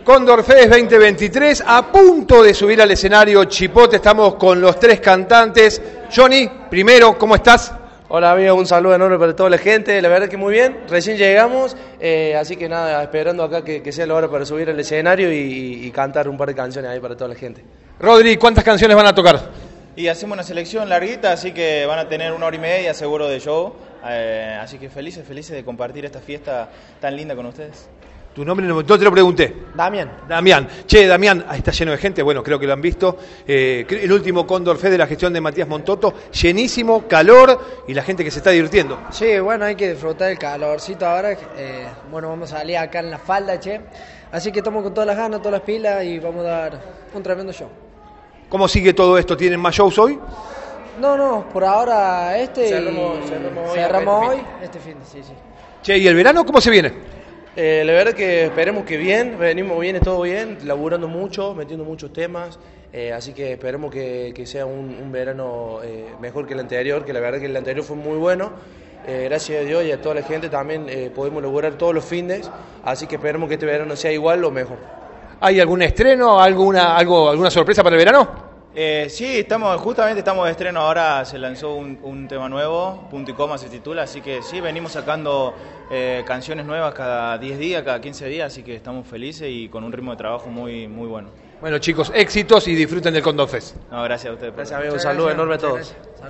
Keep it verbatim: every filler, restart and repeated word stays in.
Cóndor Fest veinte veintitrés, a punto de subir al escenario Chipote, estamos con los tres cantantes. Johnny, primero, ¿cómo estás? Hola amigos, un saludo enorme para toda la gente, la verdad que muy bien, recién llegamos, eh, así que nada, esperando acá que, que sea la hora para subir al escenario y, y cantar un par de canciones ahí para toda la gente. Rodri, ¿cuántas canciones van a tocar? Y hacemos una selección larguita, así que van a tener una hora y media seguro de show, eh, así que felices, felices de compartir esta fiesta tan linda con ustedes. Tu nombre no te lo pregunté. Damián. Damián. Che, Damián, ahí está lleno de gente, bueno, creo que lo han visto. Eh, el último Cóndor Fest de la gestión de Matías Montoto, llenísimo, calor y la gente que se está divirtiendo. Sí, bueno, hay que disfrutar el calorcito ahora. Eh, bueno, vamos a salir acá en la falda, che. Así que estamos con todas las ganas, todas las pilas y vamos a dar un tremendo show. ¿Cómo sigue todo esto? ¿Tienen más shows hoy? No, no, por ahora este Cerramos, y cerramos hoy, cerramos este hoy, fin. este fin, sí, sí. Che, ¿y el verano cómo se viene? Eh, la verdad que esperemos que bien, venimos bien, todo bien, laburando mucho, metiendo muchos temas, eh, así que esperemos que, que sea un, un verano eh, mejor que el anterior, que la verdad que el anterior fue muy bueno, eh, gracias a Dios y a toda la gente también eh, podemos lograr todos los fines, así que esperemos que este verano sea igual o mejor. ¿Hay algún estreno, alguna, algo, alguna sorpresa para el verano? Eh, sí, estamos, justamente estamos de estreno ahora, se lanzó un, un tema nuevo, Punto y Coma se titula, así que sí, venimos sacando eh, canciones nuevas cada diez días, cada quince días, así que estamos felices y con un ritmo de trabajo muy, muy bueno. Bueno chicos, éxitos y disfruten del Cóndor Fest. No, gracias a ustedes. Gracias amigos, un saludo enorme a todos.